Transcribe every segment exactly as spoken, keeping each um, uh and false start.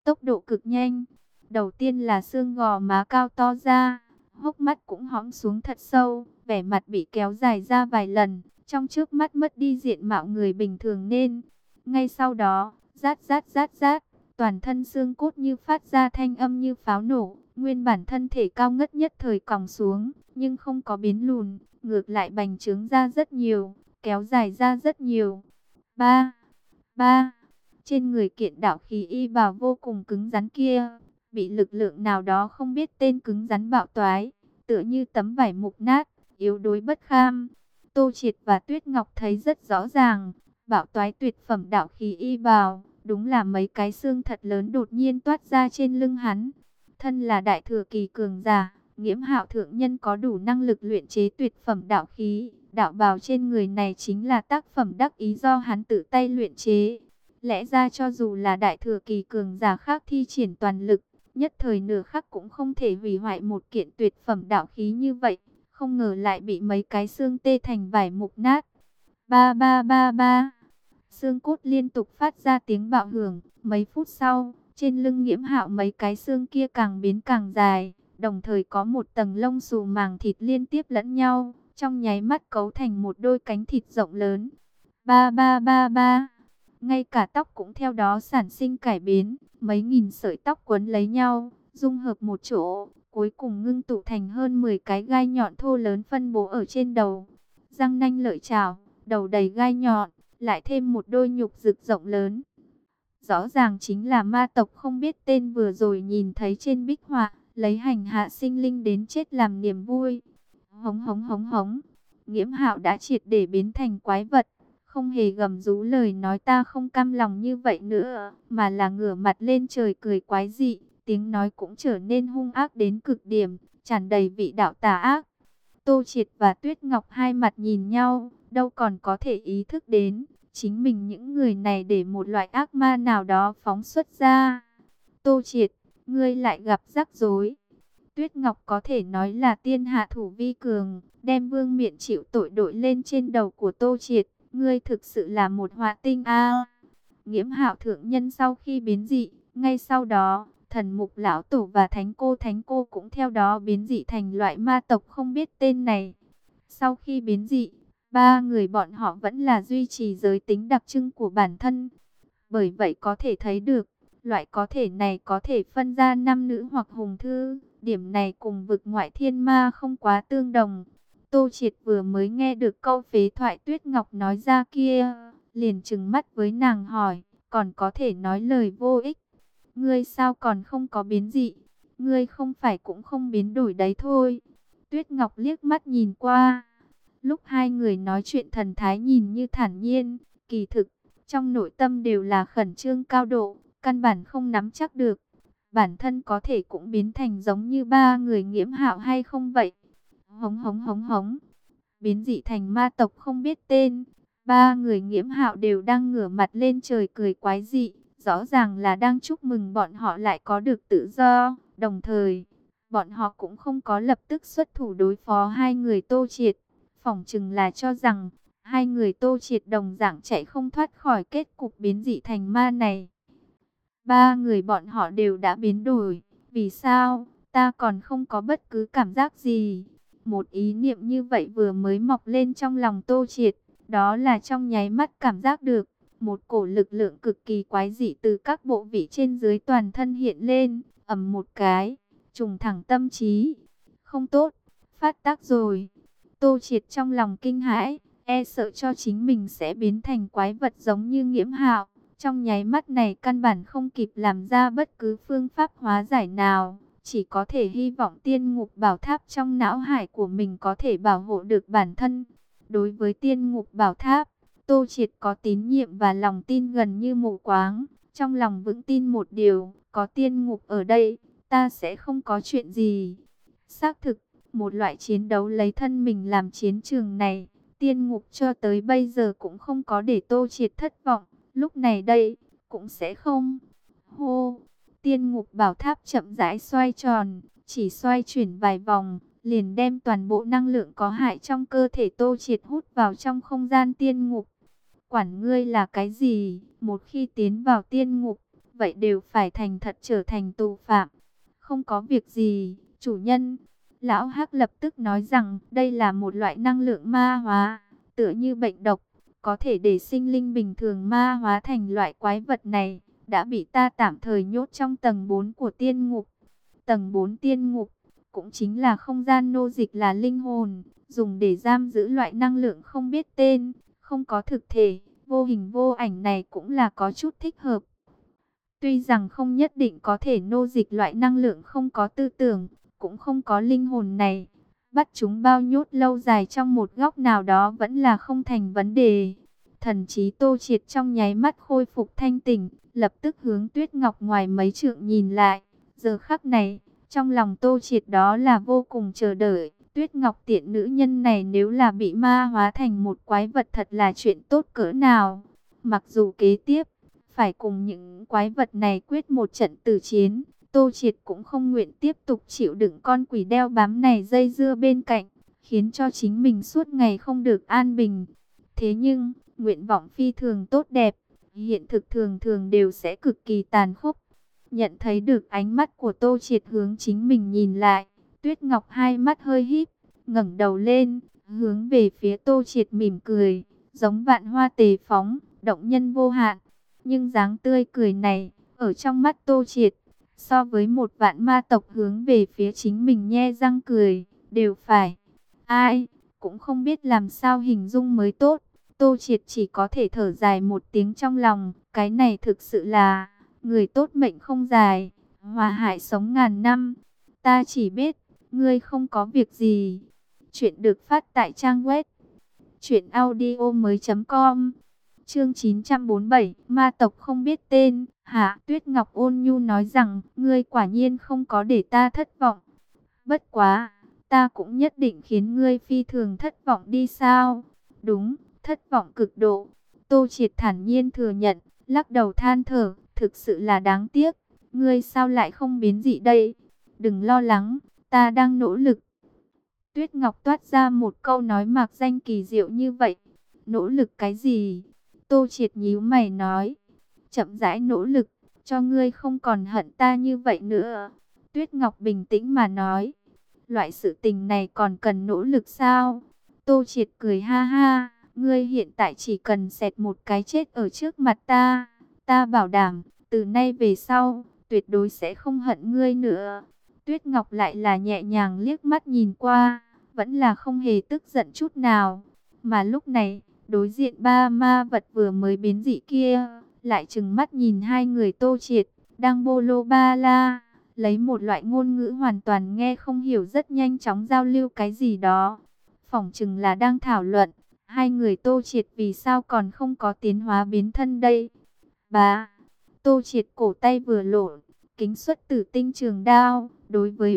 tốc độ cực nhanh. Đầu tiên là xương gò má cao to ra, hốc mắt cũng hõm xuống thật sâu, vẻ mặt bị kéo dài ra vài lần, trong trước mắt mất đi diện mạo người bình thường nên. Ngay sau đó, rát rát rát rát, toàn thân xương cốt như phát ra thanh âm như pháo nổ, nguyên bản thân thể cao ngất nhất thời còng xuống, nhưng không có biến lùn, ngược lại bành trướng ra rất nhiều, kéo dài ra rất nhiều. Ba, ba, trên người kiện đạo khí y bào vô cùng cứng rắn kia, bị lực lượng nào đó không biết tên cứng rắn bạo toái, tựa như tấm vải mục nát, yếu đuối bất kham. Tô Triệt và Tuyết Ngọc thấy rất rõ ràng, bạo toái tuyệt phẩm đạo khí y bào, đúng là mấy cái xương thật lớn đột nhiên toát ra trên lưng hắn. Thân là đại thừa kỳ cường giả, Nghiễm Hạo thượng nhân có đủ năng lực luyện chế tuyệt phẩm đạo khí, đạo bào trên người này chính là tác phẩm đắc ý do hắn tự tay luyện chế. Lẽ ra cho dù là đại thừa kỳ cường giả khác thi triển toàn lực, nhất thời nửa khắc cũng không thể hủy hoại một kiện tuyệt phẩm đạo khí như vậy, không ngờ lại bị mấy cái xương tê thành vải mục nát. Ba ba ba ba, xương cốt liên tục phát ra tiếng bạo hưởng, mấy phút sau, trên lưng Nghiễm Hạo mấy cái xương kia càng biến càng dài, đồng thời có một tầng lông xù màng thịt liên tiếp lẫn nhau, trong nháy mắt cấu thành một đôi cánh thịt rộng lớn. Ba ba ba ba, ngay cả tóc cũng theo đó sản sinh cải biến, mấy nghìn sợi tóc quấn lấy nhau, dung hợp một chỗ, cuối cùng ngưng tụ thành hơn mười cái gai nhọn thô lớn phân bố ở trên đầu. Răng nanh lợi chảo, đầu đầy gai nhọn, lại thêm một đôi nhục rực rộng lớn. Rõ ràng chính là ma tộc không biết tên vừa rồi nhìn thấy trên bích họa, lấy hành hạ sinh linh đến chết làm niềm vui. Hống hống hống hống, Nghiễm Hạo đã triệt để biến thành quái vật, không hề gầm rú lời nói ta không cam lòng như vậy nữa, mà là ngửa mặt lên trời cười quái dị, tiếng nói cũng trở nên hung ác đến cực điểm, tràn đầy vị đạo tà ác. Tô Triệt và Tuyết Ngọc hai mặt nhìn nhau, đâu còn có thể ý thức đến, chính mình những người này để một loại ác ma nào đó phóng xuất ra. Tô Triệt, ngươi lại gặp rắc rối. Tuyết Ngọc có thể nói là tiên hạ thủ vi cường, đem vương miện chịu tội đội lên trên đầu của Tô Triệt. Ngươi thực sự là một họa tinh a. Nghiễm Hạo thượng nhân sau khi biến dị, ngay sau đó, thần mục lão tổ và thánh cô thánh cô cũng theo đó biến dị thành loại ma tộc không biết tên này. Sau khi biến dị, ba người bọn họ vẫn là duy trì giới tính đặc trưng của bản thân. Bởi vậy có thể thấy được, loại có thể này có thể phân ra nam nữ hoặc hùng thư. Điểm này cùng vực ngoại thiên ma không quá tương đồng. Tô Triệt vừa mới nghe được câu phế thoại Tuyết Ngọc nói ra kia, liền trừng mắt với nàng hỏi, còn có thể nói lời vô ích. Ngươi sao còn không có biến dị? Ngươi không phải cũng không biến đổi đấy thôi. Tuyết Ngọc liếc mắt nhìn qua. Lúc hai người nói chuyện thần thái nhìn như thản nhiên, kỳ thực, trong nội tâm đều là khẩn trương cao độ, căn bản không nắm chắc được. Bản thân có thể cũng biến thành giống như ba người Nghiễm Hạo hay không vậy? Hống hống hống hống. Biến dị thành ma tộc không biết tên. Ba người Nghiễm Hạo đều đang ngửa mặt lên trời cười quái dị. Rõ ràng là đang chúc mừng bọn họ lại có được tự do. Đồng thời, bọn họ cũng không có lập tức xuất thủ đối phó hai người Tô Triệt. Phỏng chừng là cho rằng, hai người Tô Triệt đồng dạng chạy không thoát khỏi kết cục biến dị thành ma này. Ba người bọn họ đều đã biến đổi. Vì sao? Ta còn không có bất cứ cảm giác gì. Một ý niệm như vậy vừa mới mọc lên trong lòng Tô Triệt. Đó là trong nháy mắt cảm giác được. Một cổ lực lượng cực kỳ quái dị từ các bộ vị trên dưới toàn thân hiện lên. Ầm một cái. Trùng thẳng tâm trí. Không tốt. Phát tác rồi. Tô Triệt trong lòng kinh hãi. E sợ cho chính mình sẽ biến thành quái vật giống như Nghiễm Hạo. Trong nháy mắt này căn bản không kịp làm ra bất cứ phương pháp hóa giải nào. Chỉ có thể hy vọng tiên ngục bảo tháp trong não hải của mình có thể bảo hộ được bản thân. Đối với tiên ngục bảo tháp, Tô Triệt có tín nhiệm và lòng tin gần như mù quáng. Trong lòng vững tin một điều, có tiên ngục ở đây, ta sẽ không có chuyện gì. Xác thực, một loại chiến đấu lấy thân mình làm chiến trường này, tiên ngục cho tới bây giờ cũng không có để Tô Triệt thất vọng. Lúc này đây, cũng sẽ không. Hô, tiên ngục bảo tháp chậm rãi xoay tròn, chỉ xoay chuyển vài vòng, liền đem toàn bộ năng lượng có hại trong cơ thể Tô Triệt hút vào trong không gian tiên ngục. Quản ngươi là cái gì, một khi tiến vào tiên ngục, vậy đều phải thành thật trở thành tù phạm. Không có việc gì, chủ nhân. Lão Hắc lập tức nói rằng đây là một loại năng lượng ma hóa, tựa như bệnh độc, có thể để sinh linh bình thường ma hóa thành loại quái vật này, đã bị ta tạm thời nhốt trong tầng bốn của tiên ngục. Tầng bốn tiên ngục cũng chính là không gian nô dịch là linh hồn, dùng để giam giữ loại năng lượng không biết tên, không có thực thể, vô hình vô ảnh này cũng là có chút thích hợp. Tuy rằng không nhất định có thể nô dịch loại năng lượng không có tư tưởng, cũng không có linh hồn này, bắt chúng bao nhốt lâu dài trong một góc nào đó vẫn là không thành vấn đề. Thần trí Tô Triệt trong nháy mắt khôi phục thanh tỉnh, lập tức hướng Tuyết Ngọc ngoài mấy trượng nhìn lại. Giờ khắc này, trong lòng Tô Triệt đó là vô cùng chờ đợi. Tuyết Ngọc tiện nữ nhân này nếu là bị ma hóa thành một quái vật thật là chuyện tốt cỡ nào. Mặc dù kế tiếp, phải cùng những quái vật này quyết một trận tử chiến, Tô Triệt cũng không nguyện tiếp tục chịu đựng con quỷ đeo bám này dây dưa bên cạnh, khiến cho chính mình suốt ngày không được an bình. Thế nhưng, nguyện vọng phi thường tốt đẹp, hiện thực thường thường đều sẽ cực kỳ tàn khốc. Nhận thấy được ánh mắt của Tô Triệt hướng chính mình nhìn lại, Tuyết Ngọc hai mắt hơi híp, ngẩng đầu lên, hướng về phía Tô Triệt mỉm cười, giống vạn hoa tề phóng, động nhân vô hạn. Nhưng dáng tươi cười này, ở trong mắt Tô Triệt, so với một vạn ma tộc hướng về phía chính mình nhe răng cười, đều phải. Ai, cũng không biết làm sao hình dung mới tốt. Tô Triệt chỉ có thể thở dài một tiếng trong lòng, cái này thực sự là, người tốt mệnh không dài, hòa hại sống ngàn năm. Ta chỉ biết, ngươi không có việc gì. Chuyện được phát tại trang web truyện audio mới chấm com. Chương chín trăm bốn mươi bảy, ma tộc không biết tên. Hạ Tuyết Ngọc ôn nhu nói rằng, ngươi quả nhiên không có để ta thất vọng. Bất quá, ta cũng nhất định khiến ngươi phi thường thất vọng đi sao? Đúng, thất vọng cực độ. Tô Triệt thản nhiên thừa nhận, lắc đầu than thở, thực sự là đáng tiếc. Ngươi sao lại không biến dị đây? Đừng lo lắng, ta đang nỗ lực. Tuyết Ngọc toát ra một câu nói mạc danh kỳ diệu như vậy. Nỗ lực cái gì? Tô Triệt nhíu mày nói. Chậm rãi nỗ lực, cho ngươi không còn hận ta như vậy nữa. Tuyết Ngọc bình tĩnh mà nói. Loại sự tình này còn cần nỗ lực sao? Tô Triệt cười ha ha. Ngươi hiện tại chỉ cần xẹt một cái chết ở trước mặt ta. Ta bảo đảm, từ nay về sau, tuyệt đối sẽ không hận ngươi nữa. Tuyết Ngọc lại là nhẹ nhàng liếc mắt nhìn qua, vẫn là không hề tức giận chút nào. Mà lúc này, đối diện ba ma vật vừa mới biến dị kia, lại trừng mắt nhìn hai người Tô Triệt, đang bô lô ba la, lấy một loại ngôn ngữ hoàn toàn nghe không hiểu rất nhanh chóng giao lưu cái gì đó. Phỏng chừng là đang thảo luận, hai người Tô Triệt vì sao còn không có tiến hóa biến thân đây. Bà, Tô Triệt cổ tay vừa lộ, kính xuất tử tinh trường đao, đối với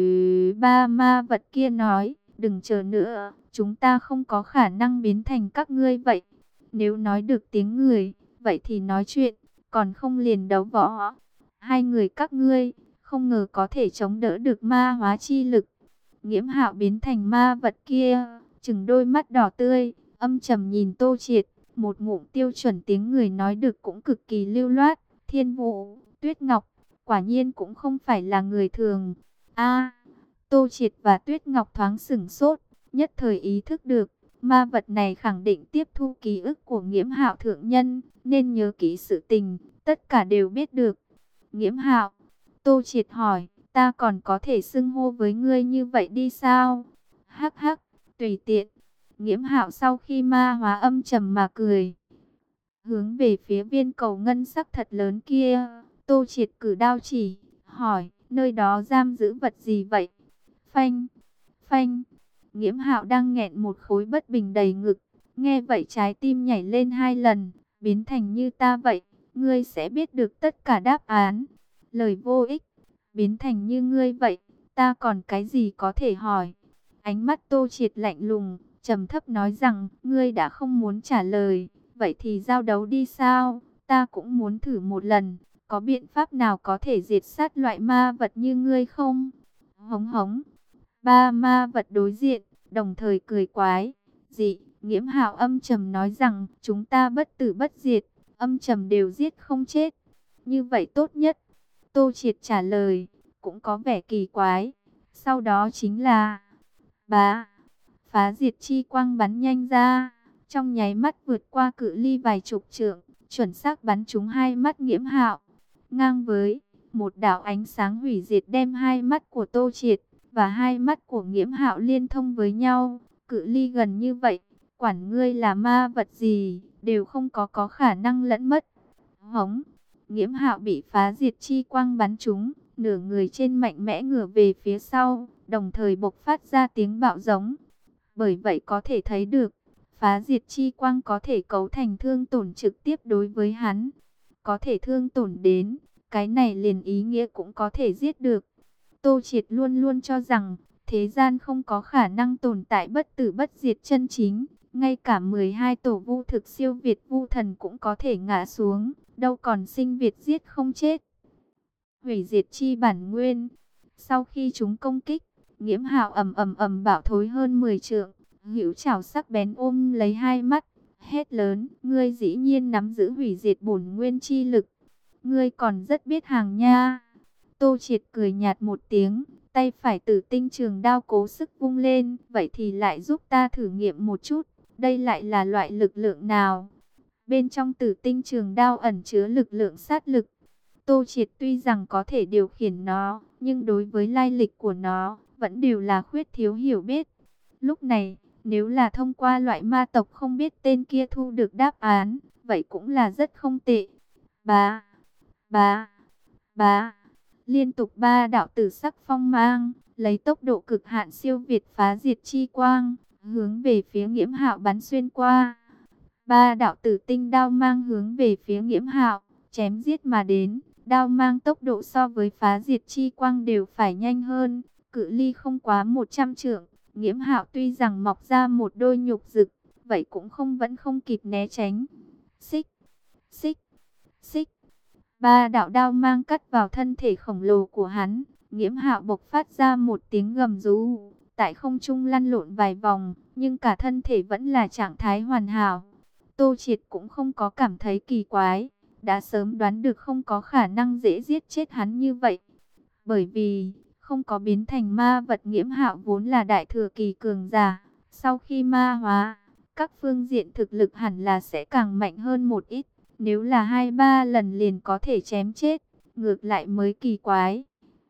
ba ma vật kia nói, đừng chờ nữa, chúng ta không có khả năng biến thành các ngươi vậy. Nếu nói được tiếng người, vậy thì nói chuyện, còn không liền đấu võ. Hai người các ngươi, không ngờ có thể chống đỡ được ma hóa chi lực. Nghiễm Hạo biến thành ma vật kia, chừng đôi mắt đỏ tươi, âm trầm nhìn Tô Triệt, một ngụm tiêu chuẩn tiếng người nói được cũng cực kỳ lưu loát. Thiên Vũ, Tuyết Ngọc, quả nhiên cũng không phải là người thường. A, Tô Triệt và Tuyết Ngọc thoáng sửng sốt, nhất thời ý thức được, ma vật này khẳng định tiếp thu ký ức của Nghiễm Hạo thượng nhân, nên nhớ kỹ sự tình, tất cả đều biết được. Nghiễm Hạo, Tô Triệt hỏi, ta còn có thể xưng hô với ngươi như vậy đi sao? Hắc hắc, tùy tiện. Nghiễm Hạo sau khi ma hóa âm trầm mà cười, hướng về phía viên cầu ngân sắc thật lớn kia. Tô Triệt cử đao chỉ, hỏi, nơi đó giam giữ vật gì vậy? Phanh, phanh. Nghiễm Hạo đang nghẹn một khối bất bình đầy ngực, nghe vậy trái tim nhảy lên hai lần, biến thành như ta vậy, ngươi sẽ biết được tất cả đáp án. Lời vô ích, biến thành như ngươi vậy, ta còn cái gì có thể hỏi? Ánh mắt Tô Triệt lạnh lùng, trầm thấp nói rằng, ngươi đã không muốn trả lời, vậy thì giao đấu đi sao? Ta cũng muốn thử một lần, có biện pháp nào có thể diệt sát loại ma vật như ngươi không? Hống hống. Ba ma vật đối diện, đồng thời cười quái dị. Nghiễm Hạo âm trầm nói rằng, chúng ta bất tử bất diệt, âm trầm đều giết không chết. Như vậy tốt nhất. Tô Triệt trả lời, cũng có vẻ kỳ quái. Sau đó chính là bá, phá diệt chi quang bắn nhanh ra, trong nháy mắt vượt qua cự ly vài chục trượng, chuẩn xác bắn trúng hai mắt Nghiễm Hạo. Ngang với một đạo ánh sáng hủy diệt đem hai mắt của Tô Triệt và hai mắt của Nghiễm Hạo liên thông với nhau. Cự ly gần như vậy, quản ngươi là ma vật gì, đều không có có khả năng lẫn mất. Hống, Nghiễm Hạo bị phá diệt chi quang bắn trúng, nửa người trên mạnh mẽ ngửa về phía sau, đồng thời bộc phát ra tiếng bạo giống. Bởi vậy có thể thấy được, phá diệt chi quang có thể cấu thành thương tổn trực tiếp đối với hắn. Có thể thương tổn đến, cái này liền ý nghĩa cũng có thể giết được. Tô Triệt luôn luôn cho rằng, thế gian không có khả năng tồn tại bất tử bất diệt chân chính. Ngay cả mười hai tổ vu thực siêu việt vu thần cũng có thể ngã xuống, đâu còn sinh việt giết không chết. Hủy diệt chi bản nguyên. Sau khi chúng công kích, Nghiễm Hạo ầm ầm ầm bạo thối hơn mười trượng, hữu chảo sắc bén ôm lấy hai mắt, hét lớn: ngươi dĩ nhiên nắm giữ hủy diệt bổn nguyên chi lực, ngươi còn rất biết hàng nha. Tô Triệt cười nhạt một tiếng, tay phải Tử Tinh trường đao cố sức vung lên, vậy thì lại giúp ta thử nghiệm một chút, đây lại là loại lực lượng nào? Bên trong Tử Tinh trường đao ẩn chứa lực lượng sát lực. Tô Triệt tuy rằng có thể điều khiển nó, nhưng đối với lai lịch của nó, vẫn đều là khuyết thiếu hiểu biết. Lúc này, nếu là thông qua loại ma tộc không biết tên kia thu được đáp án, vậy cũng là rất không tệ. Bá, bá, bá, liên tục ba đạo tử sắc phong mang, lấy tốc độ cực hạn siêu việt phá diệt chi quang, hướng về phía Nghiễm Hạo bắn xuyên qua. Ba đạo tử tinh đao mang hướng về phía Nghiễm Hạo, chém giết mà đến. Đao mang tốc độ so với phá diệt chi quang đều phải nhanh hơn, cự ly không quá một trăm trượng. Nghiễm Hạo tuy rằng mọc ra một đôi nhục rực, vậy cũng không vẫn không kịp né tránh. Xích, xích, xích. Ba đạo đao mang cắt vào thân thể khổng lồ của hắn. Nghiễm Hạo bộc phát ra một tiếng gầm rú, tại không trung lăn lộn vài vòng, nhưng cả thân thể vẫn là trạng thái hoàn hảo. Tô Triệt cũng không có cảm thấy kỳ quái, đã sớm đoán được không có khả năng dễ giết chết hắn như vậy. Bởi vì, không có biến thành ma vật, Nghiễm Hạo vốn là đại thừa kỳ cường giả. Sau khi ma hóa, các phương diện thực lực hẳn là sẽ càng mạnh hơn một ít. Nếu là hai ba lần liền có thể chém chết, ngược lại mới kỳ quái.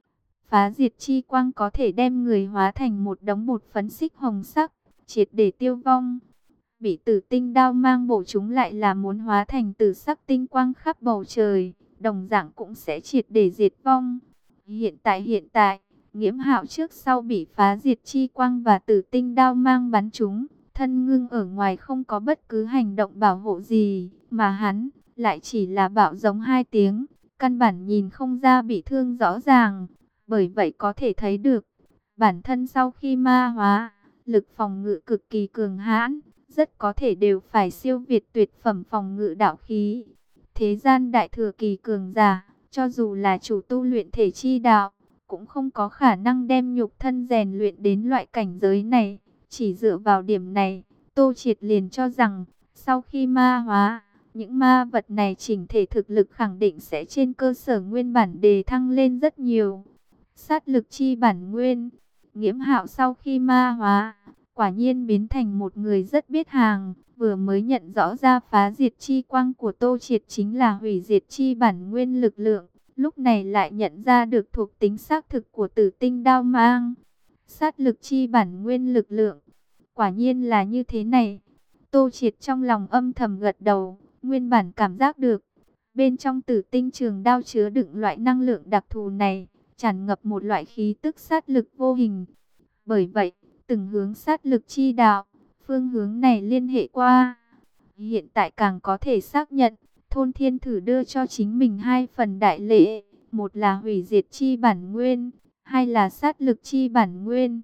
Phá diệt chi quang có thể đem người hóa thành một đống bột phấn xích hồng sắc, triệt để tiêu vong. Bị tử tinh đao mang bổ chúng lại là muốn hóa thành tử sắc tinh quang khắp bầu trời, đồng dạng cũng sẽ triệt để diệt vong. Hiện tại hiện tại, Nghiễm Hạo trước sau bị phá diệt chi quang và tử tinh đao mang bắn trúng, thân ngưng ở ngoài không có bất cứ hành động bảo hộ gì, mà hắn lại chỉ là bạo giống hai tiếng, căn bản nhìn không ra bị thương rõ ràng. Bởi vậy có thể thấy được, bản thân sau khi ma hóa, lực phòng ngự cực kỳ cường hãn, rất có thể đều phải siêu việt tuyệt phẩm phòng ngự đạo khí. Thế gian đại thừa kỳ cường giả, cho dù là chủ tu luyện thể chi đạo, cũng không có khả năng đem nhục thân rèn luyện đến loại cảnh giới này. Chỉ dựa vào điểm này, Tô Triệt liền cho rằng, sau khi ma hóa, những ma vật này chỉnh thể thực lực khẳng định sẽ trên cơ sở nguyên bản đề thăng lên rất nhiều. Sát lực chi bản nguyên, Nghiễm Hạo sau khi ma hóa, quả nhiên biến thành một người rất biết hàng. Vừa mới nhận rõ ra phá diệt chi quang của Tô Triệt chính là hủy diệt chi bản nguyên lực lượng, lúc này lại nhận ra được thuộc tính xác thực của tử tinh đao mang. Sát lực chi bản nguyên lực lượng, quả nhiên là như thế này. Tô Triệt trong lòng âm thầm gật đầu, nguyên bản cảm giác được bên trong tử tinh trường đao chứa đựng loại năng lượng đặc thù này, tràn ngập một loại khí tức sát lực vô hình. Bởi vậy, từng hướng sát lực chi đạo, phương hướng này liên hệ qua. Hiện tại càng có thể xác nhận, Thôn Thiên Thử đưa cho chính mình hai phần đại lễ, một là hủy diệt chi bản nguyên, hai là sát lực chi bản nguyên.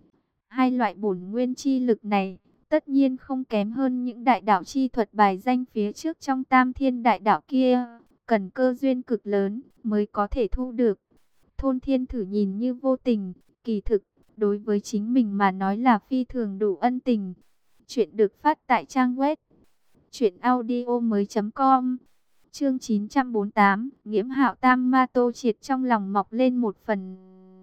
Hai loại bổn nguyên chi lực này, tất nhiên không kém hơn những đại đạo chi thuật bài danh phía trước trong Tam Thiên đại đạo kia, cần cơ duyên cực lớn mới có thể thu được. Thôn Thiên Thử nhìn như vô tình, kỳ thực đối với chính mình mà nói là phi thường đủ ân tình. Chuyện được phát tại trang web truyện audio mới chấm com. Chương chín trăm bốn mươi tám, Nghiễm Hạo Tam Ma. Tô Triệt trong lòng mọc lên một phần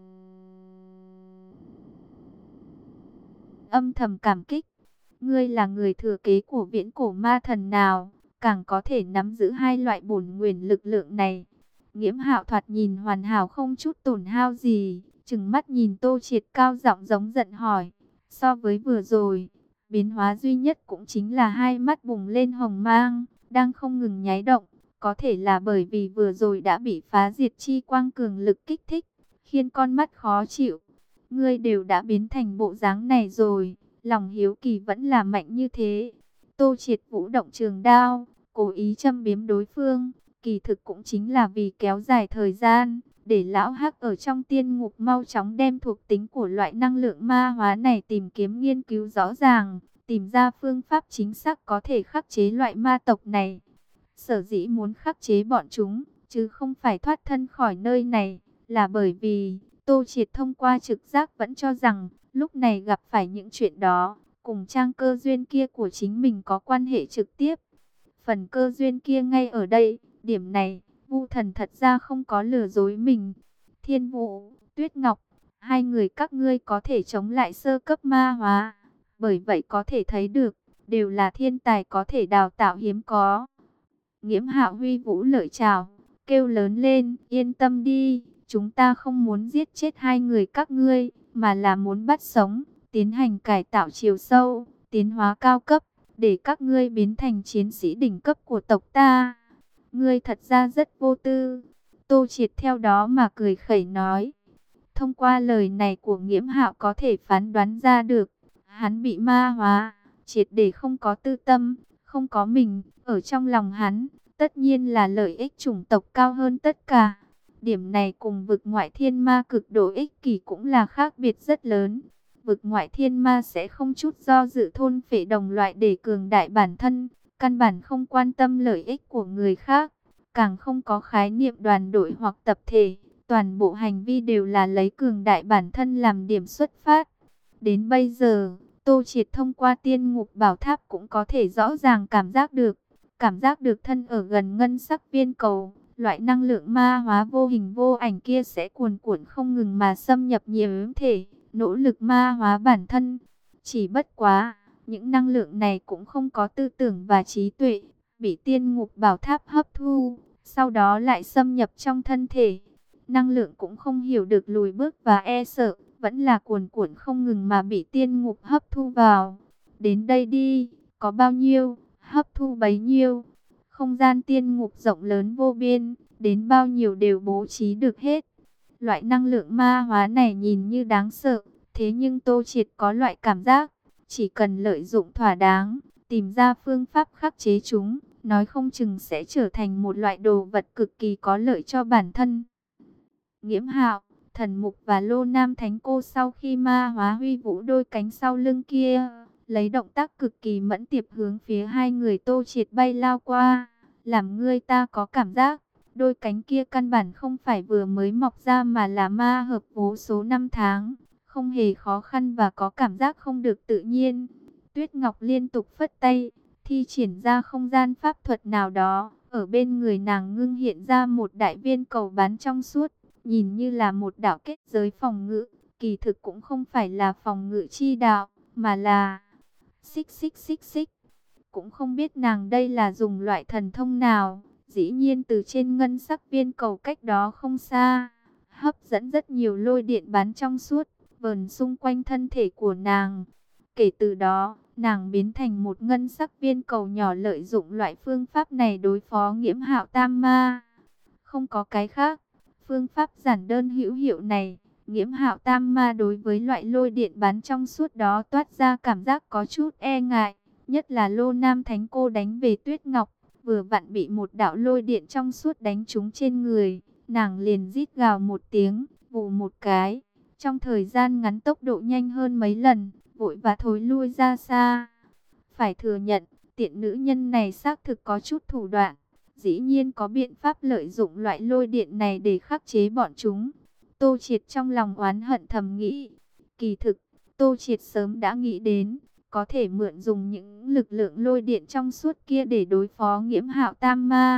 âm thầm cảm kích. Ngươi là người thừa kế của viễn cổ ma thần nào, càng có thể nắm giữ hai loại bổn nguyên lực lượng này. Nghiễm Hạo thoạt nhìn hoàn hảo không chút tổn hao gì, trừng mắt nhìn Tô Triệt cao giọng giống giận hỏi. So với vừa rồi, biến hóa duy nhất cũng chính là hai mắt bùng lên hồng mang, đang không ngừng nháy động. Có thể là bởi vì vừa rồi đã bị phá diệt chi quang cường lực kích thích, khiến con mắt khó chịu. Ngươi đều đã biến thành bộ dáng này rồi, lòng hiếu kỳ vẫn là mạnh như thế. Tô Triệt vũ động trường đao, cố ý châm biếm đối phương, kỳ thực cũng chính là vì kéo dài thời gian, để lão hắc ở trong tiên ngục mau chóng đem thuộc tính của loại năng lượng ma hóa này tìm kiếm nghiên cứu rõ ràng, tìm ra phương pháp chính xác có thể khắc chế loại ma tộc này. Sở dĩ muốn khắc chế bọn chúng, chứ không phải thoát thân khỏi nơi này, là bởi vì Tô Triệt thông qua trực giác vẫn cho rằng lúc này gặp phải những chuyện đó, cùng trang cơ duyên kia của chính mình có quan hệ trực tiếp. Phần cơ duyên kia ngay ở đây, điểm này, Vu Thần thật ra không có lừa dối mình. Thiên Vũ, Tuyết Ngọc, hai người các ngươi có thể chống lại sơ cấp ma hóa, bởi vậy có thể thấy được, đều là thiên tài có thể đào tạo hiếm có. Nghiễm Hạo huy vũ lợi chào, kêu lớn lên, yên tâm đi, chúng ta không muốn giết chết hai người các ngươi, mà là muốn bắt sống, tiến hành cải tạo chiều sâu, tiến hóa cao cấp, để các ngươi biến thành chiến sĩ đỉnh cấp của tộc ta. Ngươi thật ra rất vô tư. Tô Triệt theo đó mà cười khẩy nói. Thông qua lời này của Nghiễm Hạo có thể phán đoán ra được, hắn bị ma hóa, triệt để không có tư tâm, không có mình, ở trong lòng hắn, tất nhiên là lợi ích chủng tộc cao hơn tất cả. Điểm này cùng vực ngoại thiên ma cực độ ích kỷ cũng là khác biệt rất lớn. Vực ngoại thiên ma sẽ không chút do dự thôn phệ đồng loại để cường đại bản thân, căn bản không quan tâm lợi ích của người khác, càng không có khái niệm đoàn đội hoặc tập thể. Toàn bộ hành vi đều là lấy cường đại bản thân làm điểm xuất phát. Đến bây giờ, Tô Triệt thông qua tiên ngục bảo tháp cũng có thể rõ ràng cảm giác được. Cảm giác được thân ở gần ngân sắc viên cầu, loại năng lượng ma hóa vô hình vô ảnh kia sẽ cuồn cuộn không ngừng mà xâm nhập nhiễm thể, nỗ lực ma hóa bản thân. Chỉ bất quá, những năng lượng này cũng không có tư tưởng và trí tuệ, bị tiên ngục bảo tháp hấp thu, sau đó lại xâm nhập trong thân thể. Năng lượng cũng không hiểu được lùi bước và e sợ, vẫn là cuồn cuộn không ngừng mà bị tiên ngục hấp thu vào. Đến đây đi, có bao nhiêu, hấp thu bấy nhiêu. Không gian tiên ngục rộng lớn vô biên, đến bao nhiêu đều bố trí được hết. Loại năng lượng ma hóa này nhìn như đáng sợ, thế nhưng Tô Triệt có loại cảm giác, chỉ cần lợi dụng thỏa đáng, tìm ra phương pháp khắc chế chúng, nói không chừng sẽ trở thành một loại đồ vật cực kỳ có lợi cho bản thân. Nghiễm Hạo, Thần Mục và Lô Nam Thánh Cô sau khi ma hóa huy vũ đôi cánh sau lưng kia, lấy động tác cực kỳ mẫn tiệp hướng phía hai người Tô Triệt bay lao qua, làm người ta có cảm giác, đôi cánh kia căn bản không phải vừa mới mọc ra mà là ma hợp vô số năm tháng, không hề khó khăn và có cảm giác không được tự nhiên. Tuyết Ngọc liên tục phất tay, thi triển ra không gian pháp thuật nào đó, ở bên người nàng ngưng hiện ra một đại viên cầu bán trong suốt, nhìn như là một đạo kết giới phòng ngự, kỳ thực cũng không phải là phòng ngự chi đạo, mà là xích xích xích xích. Cũng không biết nàng đây là dùng loại thần thông nào, dĩ nhiên từ trên ngân sắc viên cầu cách đó không xa, hấp dẫn rất nhiều lôi điện bán trong suốt, vờn xung quanh thân thể của nàng. Kể từ đó, nàng biến thành một ngân sắc viên cầu nhỏ, lợi dụng loại phương pháp này đối phó Nghiễm Hạo Tam Ma. Không có cái khác, phương pháp giản đơn hữu hiệu này, Nghiễm Hạo Tam Ma đối với loại lôi điện bán trong suốt đó toát ra cảm giác có chút e ngại, nhất là Lô Nam Thánh Cô đánh về Tuyết Ngọc, vừa vặn bị một đạo lôi điện trong suốt đánh trúng trên người, nàng liền rít gào một tiếng, vù một cái, trong thời gian ngắn tốc độ nhanh hơn mấy lần, vội và thối lui ra xa. Phải thừa nhận, tiện nữ nhân này xác thực có chút thủ đoạn, dĩ nhiên có biện pháp lợi dụng loại lôi điện này để khắc chế bọn chúng. Tô Triệt trong lòng oán hận thầm nghĩ. Kỳ thực, Tô Triệt sớm đã nghĩ đến, có thể mượn dùng những lực lượng lôi điện trong suốt kia để đối phó Nghiễm Hạo Tam Ma.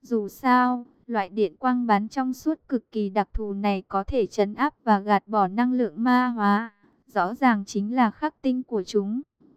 Dù sao, loại điện quang bán trong suốt cực kỳ đặc thù này có thể trấn áp và gạt bỏ năng lượng ma hóa. Rõ ràng chính là khắc tinh của chúng.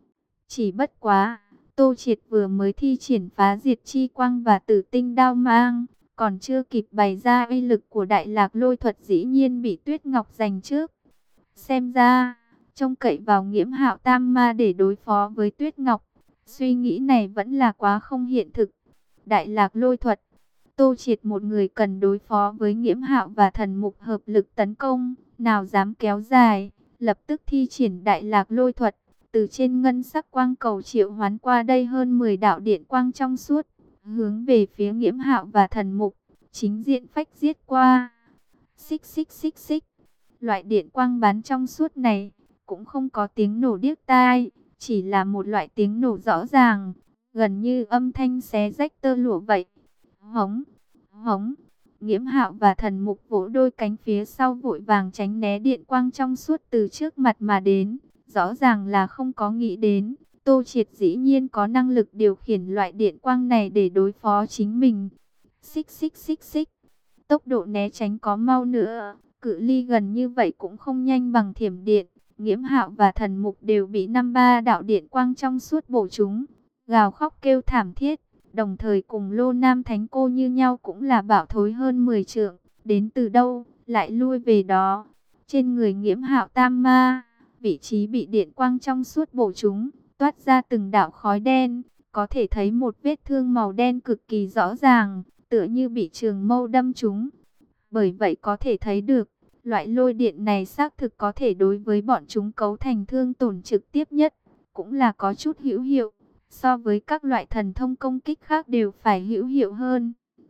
Chỉ bất quá, Tô Triệt vừa mới thi triển phá diệt chi quang và tử tinh đao mang, còn chưa kịp bày ra uy lực của đại lạc lôi thuật dĩ nhiên bị Tuyết Ngọc giành trước. Xem ra, trông cậy vào Nghiễm Hạo Tam Ma để đối phó với Tuyết Ngọc, suy nghĩ này vẫn là quá không hiện thực. Đại lạc lôi thuật, Tô Triệt một người cần đối phó với Nghiễm Hạo và thần mục hợp lực tấn công, nào dám kéo dài, lập tức thi triển đại lạc lôi thuật. Từ trên ngân sắc quang cầu triệu hoán qua đây hơn mười đạo điện quang trong suốt, hướng về phía Nghiễm Hạo và thần mục, chính diện phách giết qua. Xích xích xích xích, loại điện quang bắn trong suốt này, cũng không có tiếng nổ điếc tai, chỉ là một loại tiếng nổ rõ ràng, gần như âm thanh xé rách tơ lụa vậy. Hống, hống, Nghiễm Hạo và thần mục vỗ đôi cánh phía sau vội vàng tránh né điện quang trong suốt từ trước mặt mà đến. Rõ ràng là không có nghĩ đến, Tô Triệt dĩ nhiên có năng lực điều khiển loại điện quang này để đối phó chính mình. Xích xích xích xích, tốc độ né tránh có mau nữa, cự ly gần như vậy cũng không nhanh bằng thiểm điện. Nghiễm Hạo và thần mục đều bị năm ba đạo điện quang trong suốt bổ chúng, gào khóc kêu thảm thiết, đồng thời cùng Lô Nam Thánh Cô như nhau cũng là bạo thối hơn mười trượng, đến từ đâu, lại lui về đó. Trên người Nghiễm Hạo Tam Ma, vị trí bị điện quang trong suốt bổ chúng, toát ra từng đạo khói đen, có thể thấy một vết thương màu đen cực kỳ rõ ràng, tựa như bị trường mâu đâm trúng. Bởi vậy có thể thấy được, loại lôi điện này xác thực có thể đối với bọn chúng cấu thành thương tổn trực tiếp nhất, cũng là có chút hữu hiệu, so với các loại thần thông công kích khác đều phải hữu hiệu hơn.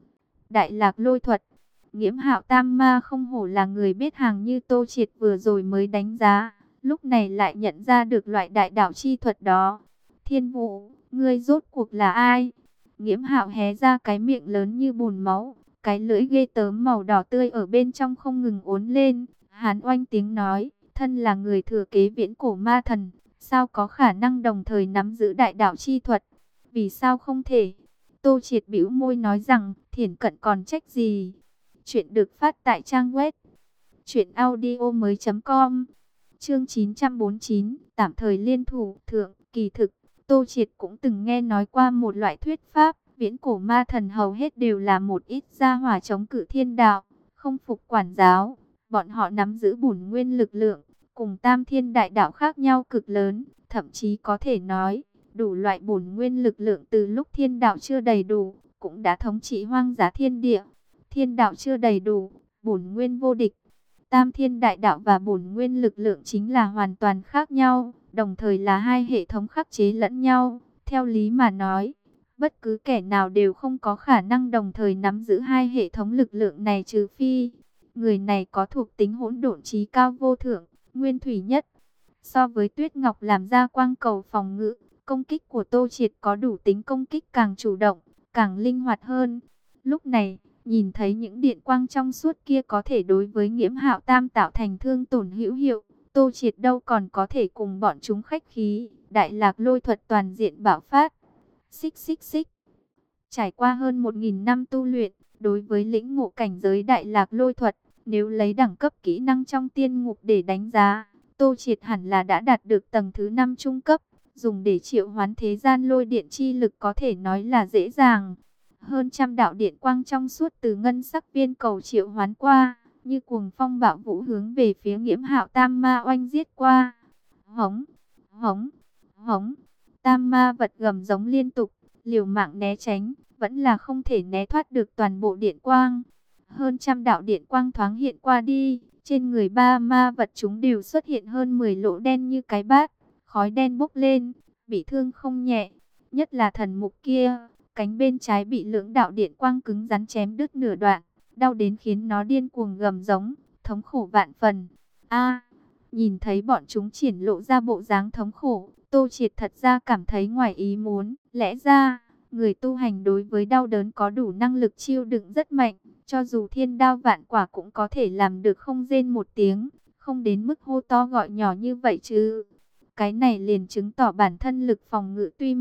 Đại lạc lôi thuật, Nghiễm Hạo Tam Ma không hổ là người biết hàng như Tô Triệt vừa rồi mới đánh giá. Lúc này lại nhận ra được loại đại đạo chi thuật đó. Thiên Vũ, ngươi rốt cuộc là ai? Nghiễm Hạo hé ra cái miệng lớn như bùn máu, cái lưỡi ghê tởm màu đỏ tươi ở bên trong không ngừng uốn lên. Hàn oanh tiếng nói, thân là người thừa kế viễn cổ ma thần, sao có khả năng đồng thời nắm giữ đại đạo chi thuật? Vì sao không thể? Tô Triệt bĩu môi nói rằng, Thiển Cận còn trách gì? Chuyện được phát tại trang web truyện audio mới chấm com. Chương chín trăm bốn mươi chín, tạm thời liên thủ. Thượng, kỳ thực, Tô Triệt cũng từng nghe nói qua một loại thuyết pháp, viễn cổ ma thần hầu hết đều là một ít gia hỏa chống cự thiên đạo, không phục quản giáo. Bọn họ nắm giữ bổn nguyên lực lượng, cùng tam thiên đại đạo khác nhau cực lớn, thậm chí có thể nói, đủ loại bổn nguyên lực lượng từ lúc thiên đạo chưa đầy đủ, cũng đã thống trị hoang dã thiên địa. Thiên đạo chưa đầy đủ, bổn nguyên vô địch. Tam thiên đại đạo và bổn nguyên lực lượng chính là hoàn toàn khác nhau, đồng thời là hai hệ thống khắc chế lẫn nhau. Theo lý mà nói, bất cứ kẻ nào đều không có khả năng đồng thời nắm giữ hai hệ thống lực lượng này trừ phi người này có thuộc tính hỗn độn trí cao vô thượng, nguyên thủy nhất. So với Tuyết Ngọc làm ra quang cầu phòng ngự, công kích của Tô Triệt có đủ tính công kích càng chủ động, càng linh hoạt hơn. Lúc này, nhìn thấy những điện quang trong suốt kia có thể đối với Nghiễm Hạo Tam tạo thành thương tổn hữu hiệu, Tô Triệt đâu còn có thể cùng bọn chúng khách khí, đại lạc lôi thuật toàn diện bạo phát. Xích xích xích. Trải qua hơn một nghìn năm tu luyện, đối với lĩnh ngộ cảnh giới đại lạc lôi thuật, nếu lấy đẳng cấp kỹ năng trong tiên ngục để đánh giá, Tô Triệt hẳn là đã đạt được tầng thứ năm trung cấp, dùng để triệu hoán thế gian lôi điện chi lực có thể nói là dễ dàng. Hơn trăm đạo điện quang trong suốt từ ngân sắc viên cầu triệu hoán qua, như cuồng phong bạo vũ hướng về phía Nghiễm Hạo Tam Ma oanh giết qua. Hống, hống, hống, Tam Ma vật gầm giống liên tục, liều mạng né tránh, vẫn là không thể né thoát được toàn bộ điện quang. Hơn trăm đạo điện quang thoáng hiện qua đi, trên người ba ma vật chúng đều xuất hiện hơn mười lỗ đen như cái bát, khói đen bốc lên, bị thương không nhẹ, nhất là thần mục kia. Cánh bên trái bị lưỡng đạo điện quang cứng rắn chém đứt nửa đoạn, đau đến khiến nó điên cuồng gầm giống, thống khổ vạn phần. A, nhìn thấy bọn chúng triển lộ ra bộ dáng thống khổ, Tô Triệt thật ra cảm thấy ngoài ý muốn. Lẽ ra, người tu hành đối với đau đớn có đủ năng lực chịu đựng rất mạnh, cho dù thiên đao vạn quả cũng có thể làm được không rên một tiếng, không đến mức hô to gọi nhỏ như vậy chứ. Cái này liền chứng tỏ bản thân lực phòng ngự tuy mạnh,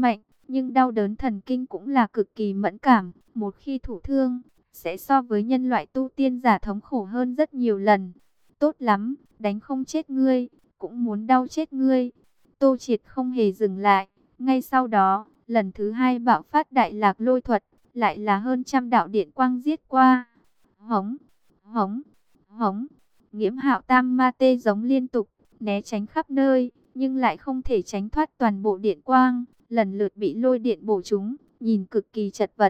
Nhưng đau đớn thần kinh cũng là cực kỳ mẫn cảm, một khi thủ thương, sẽ so với nhân loại tu tiên giả thống khổ hơn rất nhiều lần. Tốt lắm, đánh không chết ngươi, cũng muốn đau chết ngươi. Tô Triệt không hề dừng lại, ngay sau đó, lần thứ hai bạo phát đại lạc lôi thuật, lại là hơn trăm đạo điện quang giết qua. Hống, hống, hống, Nghiễm Hạo Tam Ma tê giống liên tục, né tránh khắp nơi, nhưng lại không thể tránh thoát toàn bộ điện quang, lần lượt bị lôi điện bổ trúng, nhìn cực kỳ chật vật.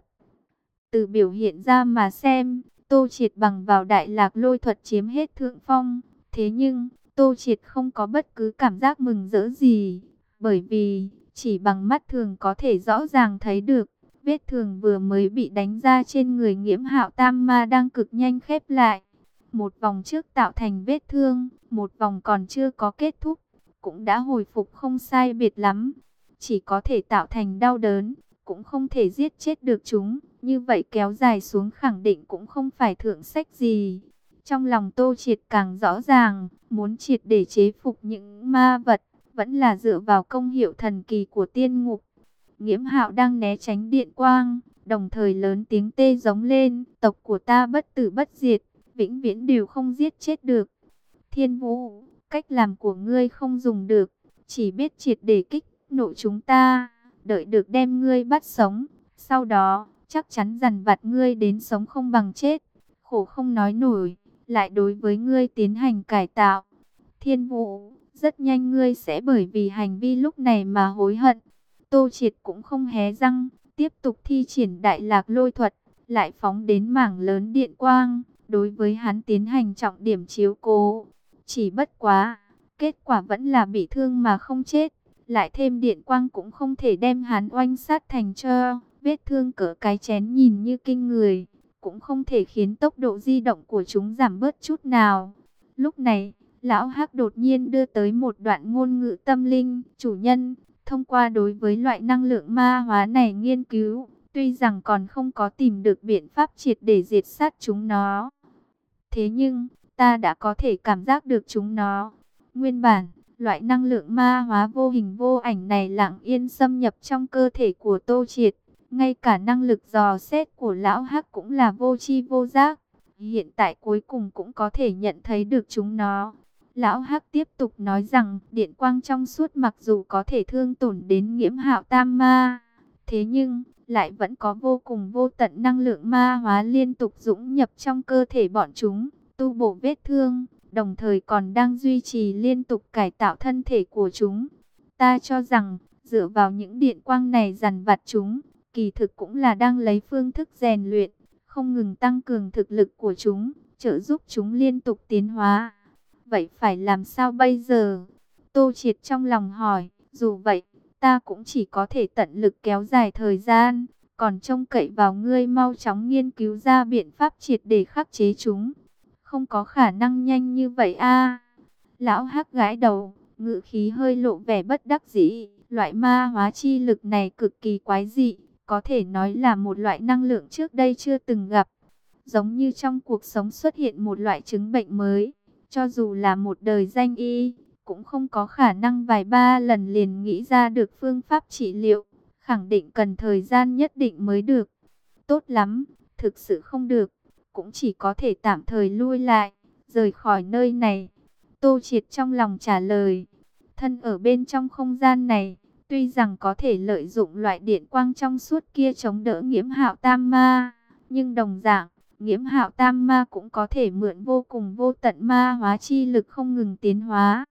Từ biểu hiện ra mà xem, Tô Triệt bằng vào đại lạc lôi thuật chiếm hết thượng phong, thế nhưng Tô Triệt không có bất cứ cảm giác mừng rỡ gì, bởi vì chỉ bằng mắt thường có thể rõ ràng thấy được, vết thương vừa mới bị đánh ra trên người Nghiễm Hạo Tam Ma đang cực nhanh khép lại. Một vòng trước tạo thành vết thương, một vòng còn chưa có kết thúc, cũng đã hồi phục không sai biệt lắm. Chỉ có thể tạo thành đau đớn, cũng không thể giết chết được chúng. Như vậy kéo dài xuống khẳng định cũng không phải thượng sách gì. Trong lòng Tô Triệt càng rõ ràng, muốn triệt để chế phục những ma vật, vẫn là dựa vào công hiệu thần kỳ của tiên ngục. Nghiễm Hạo đang né tránh điện quang, đồng thời lớn tiếng tê giống lên, tộc của ta bất tử bất diệt, vĩnh viễn đều không giết chết được. Thiên Vũ, cách làm của ngươi không dùng được, chỉ biết triệt để kích nộ chúng ta, đợi được đem ngươi bắt sống, sau đó chắc chắn dằn vặt ngươi đến sống không bằng chết, khổ không nói nổi, lại đối với ngươi tiến hành cải tạo. Thiên Vũ, rất nhanh ngươi sẽ bởi vì hành vi lúc này mà hối hận. Tô Triệt cũng không hé răng, tiếp tục thi triển đại lạc lôi thuật, lại phóng đến mảng lớn điện quang, đối với hắn tiến hành trọng điểm chiếu cố. Chỉ bất quá, kết quả vẫn là bị thương mà không chết, lại thêm điện quang cũng không thể đem hắn oanh sát thành tro. Vết thương cỡ cái chén nhìn như kinh người, cũng không thể khiến tốc độ di động của chúng giảm bớt chút nào. Lúc này, Lão Hắc đột nhiên đưa tới một đoạn ngôn ngữ tâm linh. Chủ nhân, thông qua đối với loại năng lượng ma hóa này nghiên cứu, tuy rằng còn không có tìm được biện pháp triệt để diệt sát chúng nó, thế nhưng ta đã có thể cảm giác được chúng nó. Nguyên bản, loại năng lượng ma hóa vô hình vô ảnh này lặng yên xâm nhập trong cơ thể của Tô Triệt. Ngay cả năng lực dò xét của Lão Hắc cũng là vô tri vô giác. Hiện tại cuối cùng cũng có thể nhận thấy được chúng nó. Lão Hắc tiếp tục nói rằng điện quang trong suốt mặc dù có thể thương tổn đến Nghiễm Hạo Tam Ma, thế nhưng lại vẫn có vô cùng vô tận năng lượng ma hóa liên tục dũng nhập trong cơ thể bọn chúng, tu bổ vết thương, đồng thời còn đang duy trì liên tục cải tạo thân thể của chúng. Ta cho rằng dựa vào những điện quang này dằn vặt chúng, kỳ thực cũng là đang lấy phương thức rèn luyện, không ngừng tăng cường thực lực của chúng, trợ giúp chúng liên tục tiến hóa. Vậy phải làm sao bây giờ? Tô Triệt trong lòng hỏi. Dù vậy, ta cũng chỉ có thể tận lực kéo dài thời gian, còn trông cậy vào ngươi mau chóng nghiên cứu ra biện pháp triệt để khắc chế chúng. Không có khả năng nhanh như vậy a. Lão Hắc gãi đầu, ngữ khí hơi lộ vẻ bất đắc dĩ. Loại ma hóa chi lực này cực kỳ quái dị, có thể nói là một loại năng lượng trước đây chưa từng gặp. Giống như trong cuộc sống xuất hiện một loại chứng bệnh mới, cho dù là một đời danh y, cũng không có khả năng vài ba lần liền nghĩ ra được phương pháp trị liệu, khẳng định cần thời gian nhất định mới được. Tốt lắm, thực sự không được, cũng chỉ có thể tạm thời lui lại, rời khỏi nơi này. Tô Triệt trong lòng trả lời, thân ở bên trong không gian này, tuy rằng có thể lợi dụng loại điện quang trong suốt kia chống đỡ Nghiễm Hạo Tam Ma, nhưng đồng dạng, Nghiễm Hạo Tam Ma cũng có thể mượn vô cùng vô tận ma hóa chi lực không ngừng tiến hóa.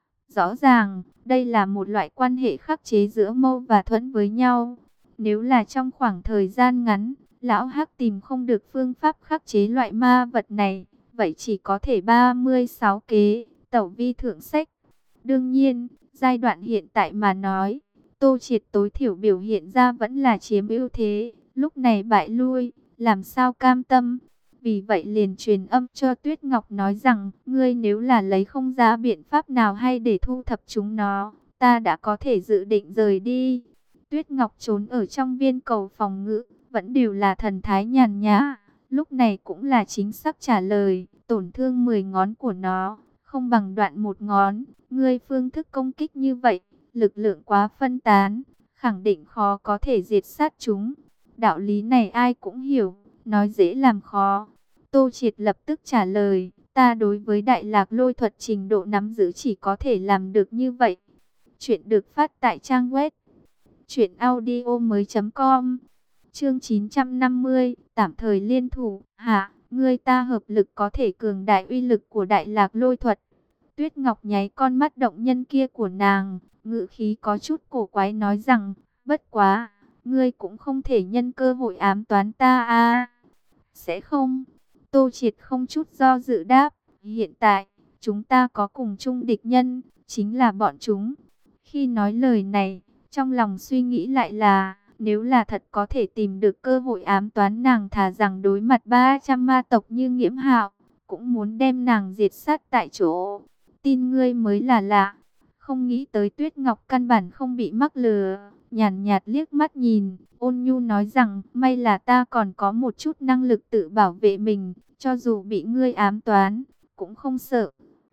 Rõ ràng, đây là một loại quan hệ khắc chế giữa Mâu và Thuẫn với nhau. Nếu là trong khoảng thời gian ngắn, Lão Hắc tìm không được phương pháp khắc chế loại ma vật này, vậy chỉ có thể ba mươi sáu kế, tẩu vi thượng sách. Đương nhiên, giai đoạn hiện tại mà nói, Tô Triệt tối thiểu biểu hiện ra vẫn là chiếm ưu thế, lúc này bại lui, làm sao cam tâm. Vì vậy liền truyền âm cho Tuyết Ngọc nói rằng, ngươi nếu là lấy không ra biện pháp nào hay để thu thập chúng nó, ta đã có thể dự định rời đi. Tuyết Ngọc trốn ở trong viên cầu phòng ngự, vẫn đều là thần thái nhàn nhã, lúc này cũng là chính xác trả lời, tổn thương mười ngón của nó, không bằng đoạn một ngón, ngươi phương thức công kích như vậy, lực lượng quá phân tán, khẳng định khó có thể diệt sát chúng. Đạo lý này ai cũng hiểu, nói dễ làm khó. Tô Triệt lập tức trả lời, ta đối với Đại Lạc Lôi thuật trình độ nắm giữ chỉ có thể làm được như vậy. Chuyện được phát tại trang web truyện audio mới chấm com. Chương chín trăm năm mươi, tạm thời liên thủ. Hạ, ngươi ta hợp lực có thể cường đại uy lực của Đại Lạc Lôi thuật. Tuyết Ngọc nháy con mắt động nhân kia của nàng, ngữ khí có chút cổ quái nói rằng, bất quá, ngươi cũng không thể nhân cơ hội ám toán ta a. Sẽ không. Tô Triệt không chút do dự đáp, hiện tại, chúng ta có cùng chung địch nhân, chính là bọn chúng. Khi nói lời này, trong lòng suy nghĩ lại là, nếu là thật có thể tìm được cơ hội ám toán nàng, thà rằng đối mặt ba trăm ma tộc như Nghiễm Hạo, cũng muốn đem nàng diệt sát tại chỗ. Tin ngươi mới là lạ. Không nghĩ tới Tuyết Ngọc căn bản không bị mắc lừa, nhàn nhạt liếc mắt nhìn, ôn nhu nói rằng, may là ta còn có một chút năng lực tự bảo vệ mình, cho dù bị ngươi ám toán, cũng không sợ.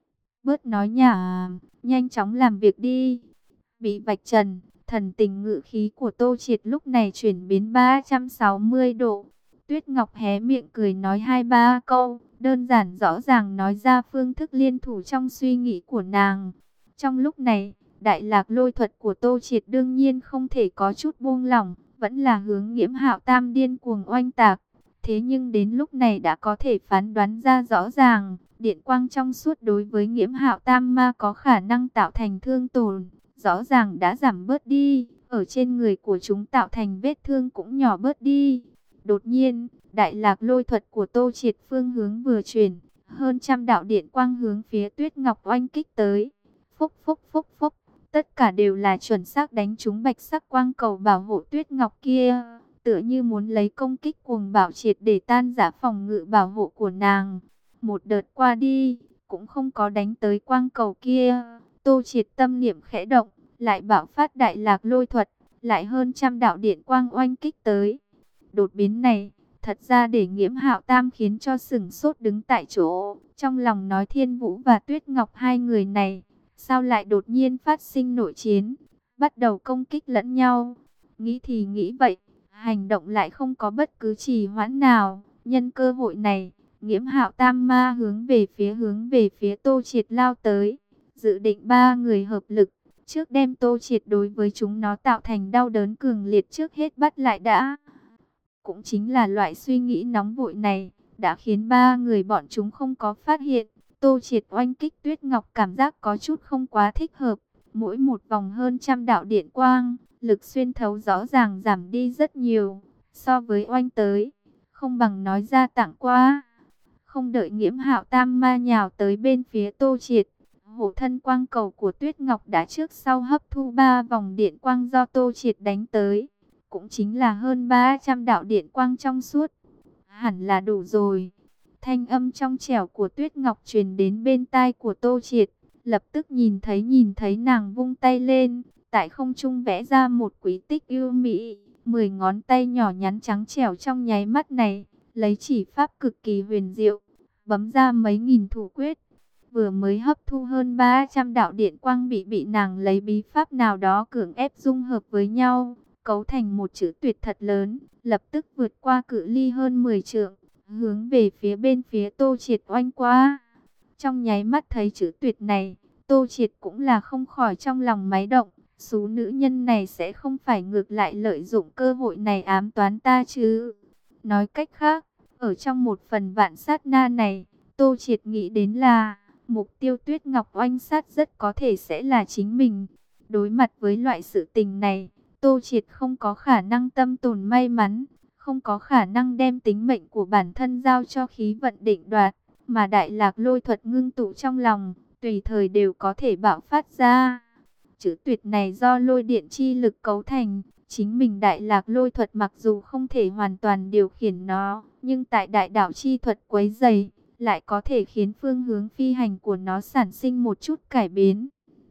Bớt nói nhảm, nhanh chóng làm việc đi. Bị vạch trần, thần tình ngự khí của Tô Triệt lúc này chuyển biến ba trăm sáu mươi độ. Tuyết Ngọc hé miệng cười nói hai ba câu, đơn giản rõ ràng nói ra phương thức liên thủ trong suy nghĩ của nàng. Trong lúc này, Đại Lạc Lôi thuật của Tô Triệt đương nhiên không thể có chút buông lỏng, vẫn là hướng Nghiễm Hạo Tam điên cuồng oanh tạc. Thế nhưng đến lúc này đã có thể phán đoán ra rõ ràng, điện quang trong suốt đối với Nghiễm Hạo Tam ma có khả năng tạo thành thương tổn, rõ ràng đã giảm bớt đi, ở trên người của chúng tạo thành vết thương cũng nhỏ bớt đi. Đột nhiên, Đại Lạc Lôi thuật của Tô Triệt phương hướng vừa chuyển, hơn trăm đạo điện quang hướng phía Tuyết Ngọc oanh kích tới. Phúc phúc phúc phúc, tất cả đều là chuẩn xác đánh trúng bạch sắc quang cầu bảo hộ Tuyết Ngọc kia, tựa như muốn lấy công kích cuồng bạo triệt để tan rã phòng ngự bảo hộ của nàng. Một đợt qua đi, cũng không có đánh tới quang cầu kia. Tô Triệt tâm niệm khẽ động, lại bạo phát Đại Lạc Lôi thuật, lại hơn trăm đạo điện quang oanh kích tới. Đột biến này, thật ra để Nghiễm Hạo Tam khiến cho sửng sốt đứng tại chỗ, trong lòng nói Thiên Vũ và Tuyết Ngọc hai người này, sao lại đột nhiên phát sinh nội chiến, bắt đầu công kích lẫn nhau. Nghĩ thì nghĩ vậy, hành động lại không có bất cứ trì hoãn nào. Nhân cơ hội này, Nghiễm Hạo Tam ma hướng về phía hướng về phía Tô Triệt lao tới, dự định ba người hợp lực, trước đem Tô Triệt đối với chúng nó tạo thành đau đớn cường liệt trước hết bắt lại đã. Cũng chính là loại suy nghĩ nóng vội này, đã khiến ba người bọn chúng không có phát hiện. Tô Triệt oanh kích Tuyết Ngọc cảm giác có chút không quá thích hợp. Mỗi một vòng hơn trăm đạo điện quang, lực xuyên thấu rõ ràng giảm đi rất nhiều. So với oanh tới, không bằng nói ra tặng qua. Không đợi Nghiễm Hạo Tam ma nhào tới bên phía Tô Triệt, hộ thân quang cầu của Tuyết Ngọc đã trước sau hấp thu ba vòng điện quang do Tô Triệt đánh tới. Cũng chính là hơn ba trăm đạo điện quang trong suốt. Hẳn là đủ rồi. Thanh âm trong trẻo của Tuyết Ngọc truyền đến bên tai của Tô Triệt. Lập tức nhìn thấy nhìn thấy nàng vung tay lên, tại không trung vẽ ra một quý tích yêu mỹ. Mười ngón tay nhỏ nhắn trắng trẻo trong nháy mắt này, lấy chỉ pháp cực kỳ huyền diệu, bấm ra mấy nghìn thủ quyết. Vừa mới hấp thu hơn ba trăm đạo điện quang bị bị nàng lấy bí pháp nào đó cưỡng ép dung hợp với nhau, cấu thành một chữ tuyệt thật lớn, lập tức vượt qua cự ly hơn mười trượng, hướng về phía bên phía Tô Triệt oanh qua. Trong nháy mắt thấy chữ tuyệt này, Tô Triệt cũng là không khỏi trong lòng máy động, số nữ nhân này sẽ không phải ngược lại lợi dụng cơ hội này ám toán ta chứ. Nói cách khác, ở trong một phần vạn sát na này, Tô Triệt nghĩ đến là mục tiêu Tuyết Ngọc oanh sát rất có thể sẽ là chính mình. Đối mặt với loại sự tình này, Tô Triệt không có khả năng tâm tồn may mắn, không có khả năng đem tính mệnh của bản thân giao cho khí vận định đoạt, mà Đại Lạc Lôi thuật ngưng tụ trong lòng, tùy thời đều có thể bạo phát ra. Chữ tuyệt này do lôi điện chi lực cấu thành, chính mình Đại Lạc Lôi thuật mặc dù không thể hoàn toàn điều khiển nó, nhưng tại đại đạo chi thuật quấy dày, lại có thể khiến phương hướng phi hành của nó sản sinh một chút cải biến.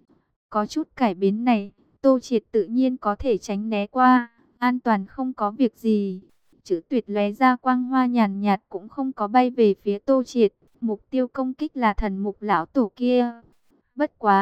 Có chút cải biến này, Tô Triệt tự nhiên có thể tránh né qua, an toàn không có việc gì. Chữ tuyệt lóe ra quang hoa nhàn nhạt cũng không có bay về phía Tô Triệt, mục tiêu công kích là thần mục lão tổ kia. Bất quá,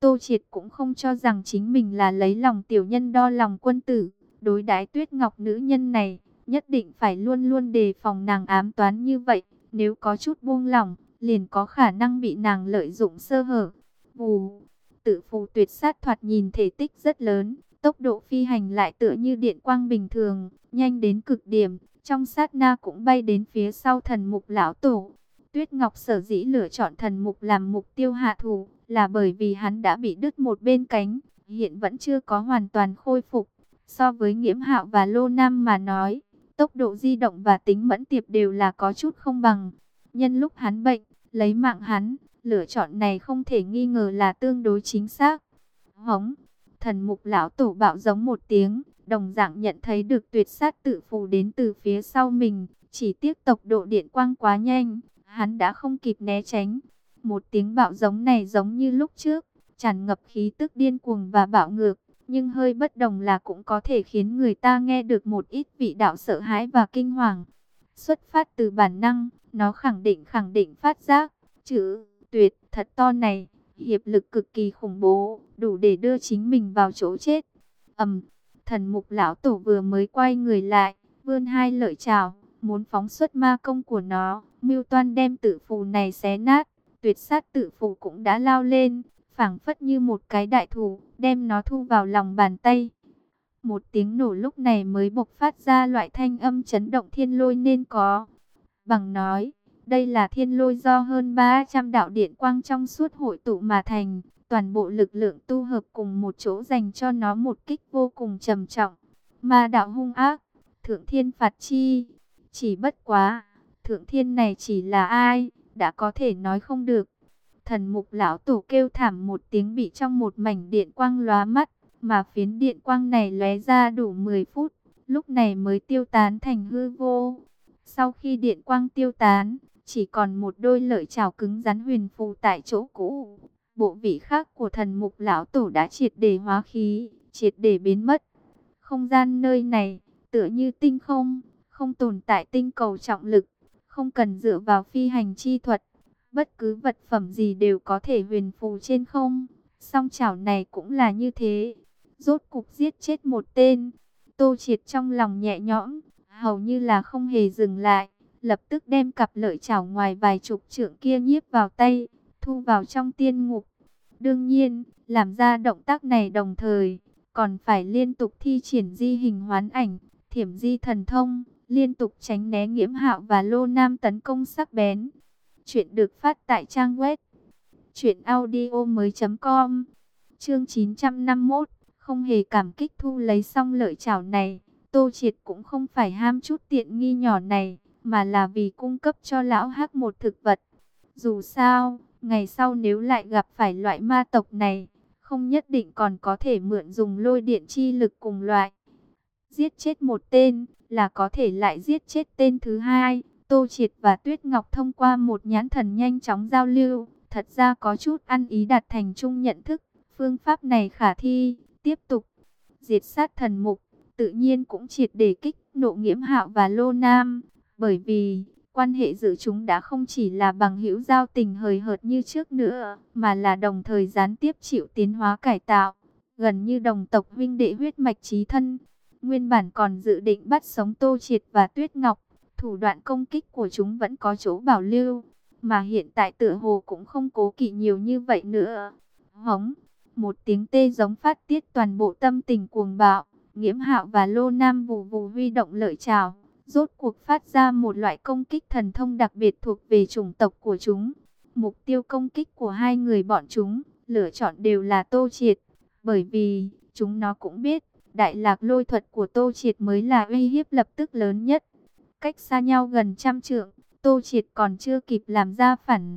Tô Triệt cũng không cho rằng chính mình là lấy lòng tiểu nhân đo lòng quân tử. Đối đãi Tuyết Ngọc nữ nhân này, nhất định phải luôn luôn đề phòng nàng ám toán như vậy. Nếu có chút buông lỏng, liền có khả năng bị nàng lợi dụng sơ hở. Vù, tự phù tuyệt sát thoạt nhìn thể tích rất lớn, tốc độ phi hành lại tựa như điện quang bình thường, nhanh đến cực điểm, trong sát na cũng bay đến phía sau thần mục lão tổ. Tuyết Ngọc sở dĩ lựa chọn thần mục làm mục tiêu hạ thủ, là bởi vì hắn đã bị đứt một bên cánh, hiện vẫn chưa có hoàn toàn khôi phục. So với Nghiễm Hạo và Lô Nam mà nói, tốc độ di động và tính mẫn tiệp đều là có chút không bằng. Nhân lúc hắn bệnh, lấy mạng hắn, lựa chọn này không thể nghi ngờ là tương đối chính xác. Hống, thần mục lão tổ bạo giống một tiếng, đồng dạng nhận thấy được tuyệt sát tự phù đến từ phía sau mình, chỉ tiếc tốc độ điện quang quá nhanh, hắn đã không kịp né tránh. Một tiếng bạo giống này giống như lúc trước, tràn ngập khí tức điên cuồng và bạo ngược, nhưng hơi bất đồng là cũng có thể khiến người ta nghe được một ít vị đạo sợ hãi và kinh hoàng. Xuất phát từ bản năng, nó khẳng định khẳng định phát giác, chữ tuyệt thật to này, hiệp lực cực kỳ khủng bố, đủ để đưa chính mình vào chỗ chết. Ầm, thần mục lão tổ vừa mới quay người lại, vươn hai lợi chảo, muốn phóng xuất ma công của nó, mưu toan đem tử phù này xé nát. Tuyệt sát tử phù cũng đã lao lên, phảng phất như một cái đại thủ, đem nó thu vào lòng bàn tay. Một tiếng nổ lúc này mới bộc phát ra loại thanh âm chấn động thiên lôi nên có. Bằng nói, đây là thiên lôi do hơn ba trăm đạo điện quang trong suốt hội tụ mà thành, toàn bộ lực lượng tu hợp cùng một chỗ dành cho nó một kích vô cùng trầm trọng. Ma đạo hung ác, thượng thiên phạt chi, chỉ bất quá, thượng thiên này chỉ là ai, đã có thể nói không được. Thần mục lão tổ kêu thảm một tiếng bị trong một mảnh điện quang lóa mắt, mà phiến điện quang này lóe ra đủ mười phút, lúc này mới tiêu tán thành hư vô. Sau khi điện quang tiêu tán, chỉ còn một đôi lợi chảo cứng rắn huyền phù tại chỗ cũ. Bộ vị khác của thần mục lão tổ đã triệt để hóa khí, triệt để biến mất. Không gian nơi này, tựa như tinh không, không tồn tại tinh cầu trọng lực, không cần dựa vào phi hành chi thuật. Bất cứ vật phẩm gì đều có thể huyền phù trên không, song chảo này cũng là như thế. Rốt cục giết chết một tên, Tô Triệt trong lòng nhẹ nhõm, hầu như là không hề dừng lại, lập tức đem cặp lợi chảo ngoài vài chục trượng kia nhiếp vào tay, thu vào trong tiên ngục. Đương nhiên, làm ra động tác này đồng thời, còn phải liên tục thi triển di hình hoán ảnh, thiểm di thần thông, liên tục tránh né Nghiễm Hạo và Lô Nam tấn công sắc bén. Chuyện được phát tại trang web truyện audio mới chấm com. Chương chín trăm năm mươi mốt, không hề cảm kích thu lấy xong lợi chảo này, Tô Triệt cũng không phải ham chút tiện nghi nhỏ này, mà là vì cung cấp cho lão hắc một thực vật. Dù sao, ngày sau nếu lại gặp phải loại ma tộc này, không nhất định còn có thể mượn dùng lôi điện chi lực cùng loại. Giết chết một tên, là có thể lại giết chết tên thứ hai. Tô Triệt và Tuyết Ngọc thông qua một nhãn thần nhanh chóng giao lưu, thật ra có chút ăn ý đạt thành chung nhận thức, phương pháp này khả thi. Tiếp tục diệt sát thần mục, tự nhiên cũng triệt để kích nộ Nghiễm Hạo và Lô Nam, bởi vì quan hệ giữa chúng đã không chỉ là bằng hữu giao tình hời hợt như trước nữa, mà là đồng thời gián tiếp chịu tiến hóa cải tạo, gần như đồng tộc huynh đệ huyết mạch chí thân. Nguyên bản còn dự định bắt sống Tô Triệt và Tuyết Ngọc, thủ đoạn công kích của chúng vẫn có chỗ bảo lưu, mà hiện tại tựa hồ cũng không cố kỵ nhiều như vậy nữa. Hống, một tiếng tê giống phát tiết toàn bộ tâm tình cuồng bạo, Nghiễm Hạo và Lô Nam vù vù huy động lợi chảo, rốt cuộc phát ra một loại công kích thần thông đặc biệt thuộc về chủng tộc của chúng. Mục tiêu công kích của hai người bọn chúng, lựa chọn đều là Tô Triệt, bởi vì chúng nó cũng biết, đại lạc lôi thuật của Tô Triệt mới là uy hiếp lập tức lớn nhất. Cách xa nhau gần trăm trượng, Tô Triệt còn chưa kịp làm ra phản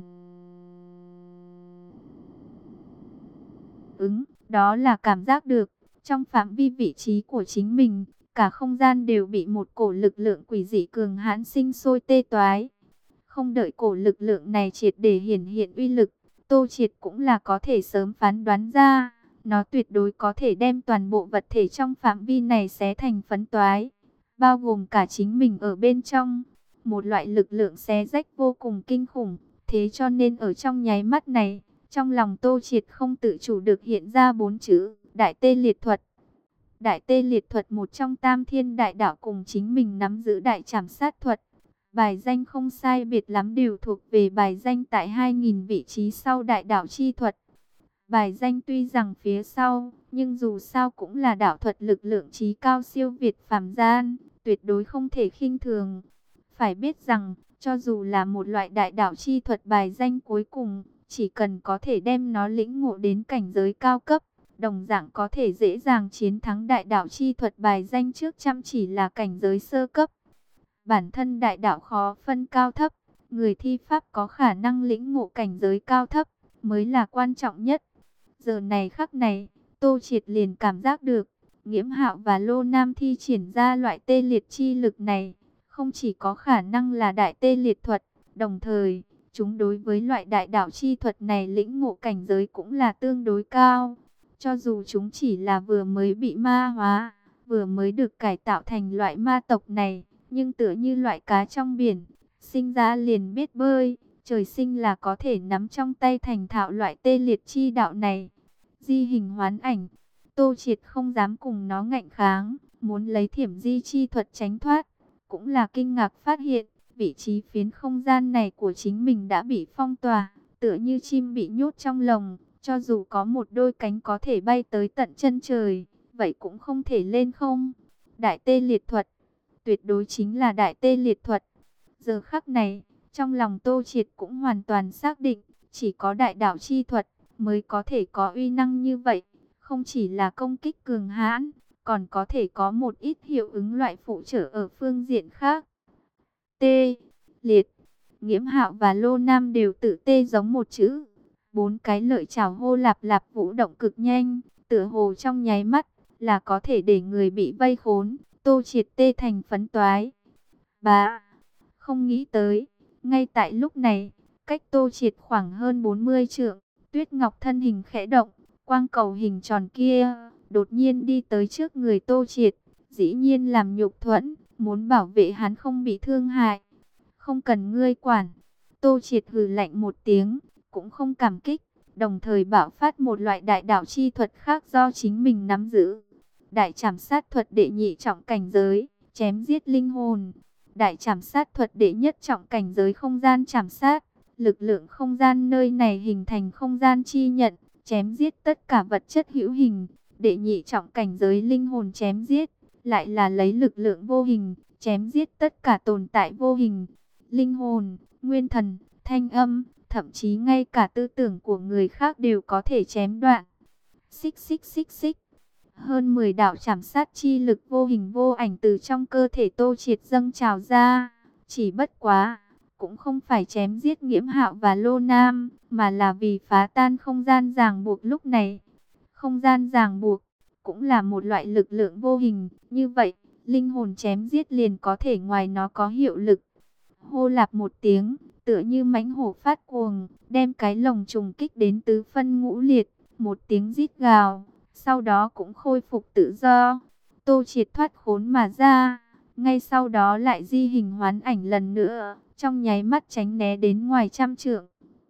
ứng, đó là cảm giác được, trong phạm vi vị trí của chính mình, cả không gian đều bị một cổ lực lượng quỷ dị cường hãn sinh sôi tê toái. Không đợi cổ lực lượng này triệt để hiển hiện uy lực, Tô Triệt cũng là có thể sớm phán đoán ra, nó tuyệt đối có thể đem toàn bộ vật thể trong phạm vi này xé thành phấn toái, bao gồm cả chính mình ở bên trong. Một loại lực lượng xé rách vô cùng kinh khủng, thế cho nên ở trong nháy mắt này, Trong lòng Tô Triệt không tự chủ được hiện ra bốn chữ, Đại Tê Liệt Thuật. Đại Tê Liệt Thuật một trong tam thiên đại đạo cùng chính mình nắm giữ Đại Trảm Sát Thuật. Bài danh không sai biệt lắm đều thuộc về bài danh tại hai nghìn vị trí sau Đại Đạo Chi Thuật. Bài danh tuy rằng phía sau, nhưng dù sao cũng là đạo thuật lực lượng trí cao siêu việt phàm gian, tuyệt đối không thể khinh thường. Phải biết rằng, cho dù là một loại đại đạo chi thuật bài danh cuối cùng, chỉ cần có thể đem nó lĩnh ngộ đến cảnh giới cao cấp, đồng dạng có thể dễ dàng chiến thắng đại đạo chi thuật bài danh trước chăm chỉ là cảnh giới sơ cấp. Bản thân đại đạo khó phân cao thấp, người thi pháp có khả năng lĩnh ngộ cảnh giới cao thấp mới là quan trọng nhất. Giờ này khắc này, Tô Triệt liền cảm giác được, Nghiễm Hạo và Lô Nam thi triển ra loại tê liệt chi lực này, không chỉ có khả năng là đại tê liệt thuật, đồng thời, chúng đối với loại đại đạo chi thuật này lĩnh ngộ cảnh giới cũng là tương đối cao. Cho dù chúng chỉ là vừa mới bị ma hóa, vừa mới được cải tạo thành loại ma tộc này, nhưng tựa như loại cá trong biển, sinh ra liền biết bơi, trời sinh là có thể nắm trong tay thành thạo loại tê liệt chi đạo này. Di hình hoán ảnh, Tô Triệt không dám cùng nó ngạnh kháng, muốn lấy thiểm di chi thuật tránh thoát. Cũng là kinh ngạc phát hiện, vị trí phiến không gian này của chính mình đã bị phong tỏa, tựa như chim bị nhốt trong lồng, cho dù có một đôi cánh có thể bay tới tận chân trời, vậy cũng không thể lên không. Đại tê liệt thuật, tuyệt đối chính là đại tê liệt thuật. Giờ khắc này, trong lòng Tô Triệt cũng hoàn toàn xác định, chỉ có đại đạo chi thuật mới có thể có uy năng như vậy, không chỉ là công kích cường hãn, còn có thể có một ít hiệu ứng loại phụ trợ ở phương diện khác. Tê, liệt, Nghiễm Hạo và Lô Nam đều tự tê giống một chữ. Bốn cái lợi chảo hô lạp lạp vũ động cực nhanh, tựa hồ trong nháy mắt là có thể để người bị vây khốn. Tô Triệt tê thành phấn toái. Bà, không nghĩ tới, ngay tại lúc này, cách Tô Triệt khoảng hơn bốn mươi trượng, Tuyết Ngọc thân hình khẽ động, quang cầu hình tròn kia đột nhiên đi tới trước người Tô Triệt, dĩ nhiên làm nhục thuẫn, muốn bảo vệ hắn không bị thương hại. Không cần ngươi quản. Tô Triệt hừ lạnh một tiếng, cũng không cảm kích, đồng thời bảo phát một loại đại đạo chi thuật khác do chính mình nắm giữ. Đại Trảm Sát Thuật đệ nhị trọng cảnh giới, chém giết linh hồn. Đại Trảm Sát Thuật đệ nhất trọng cảnh giới không gian trảm sát, lực lượng không gian nơi này hình thành không gian chi nhận, chém giết tất cả vật chất hữu hình. Đệ nhị trọng cảnh giới linh hồn chém giết, lại là lấy lực lượng vô hình, chém giết tất cả tồn tại vô hình. Linh hồn, nguyên thần, thanh âm, thậm chí ngay cả tư tưởng của người khác đều có thể chém đoạn. Xích xích xích xích. Hơn mười đạo trảm sát chi lực vô hình vô ảnh từ trong cơ thể Tô Triệt dâng trào ra. Chỉ bất quá, cũng không phải chém giết Nghiễm Hạo và Lô Nam, mà là vì phá tan không gian ràng buộc lúc này. Không gian ràng buộc cũng là một loại lực lượng vô hình, như vậy, linh hồn chém giết liền có thể ngoài nó có hiệu lực. Hô lạp một tiếng, tựa như mãnh hổ phát cuồng, đem cái lồng trùng kích đến tứ phân ngũ liệt, một tiếng rít gào, sau đó cũng khôi phục tự do. Tô Triệt thoát khốn mà ra, ngay sau đó lại di hình hoán ảnh lần nữa, trong nháy mắt tránh né đến ngoài trăm trượng.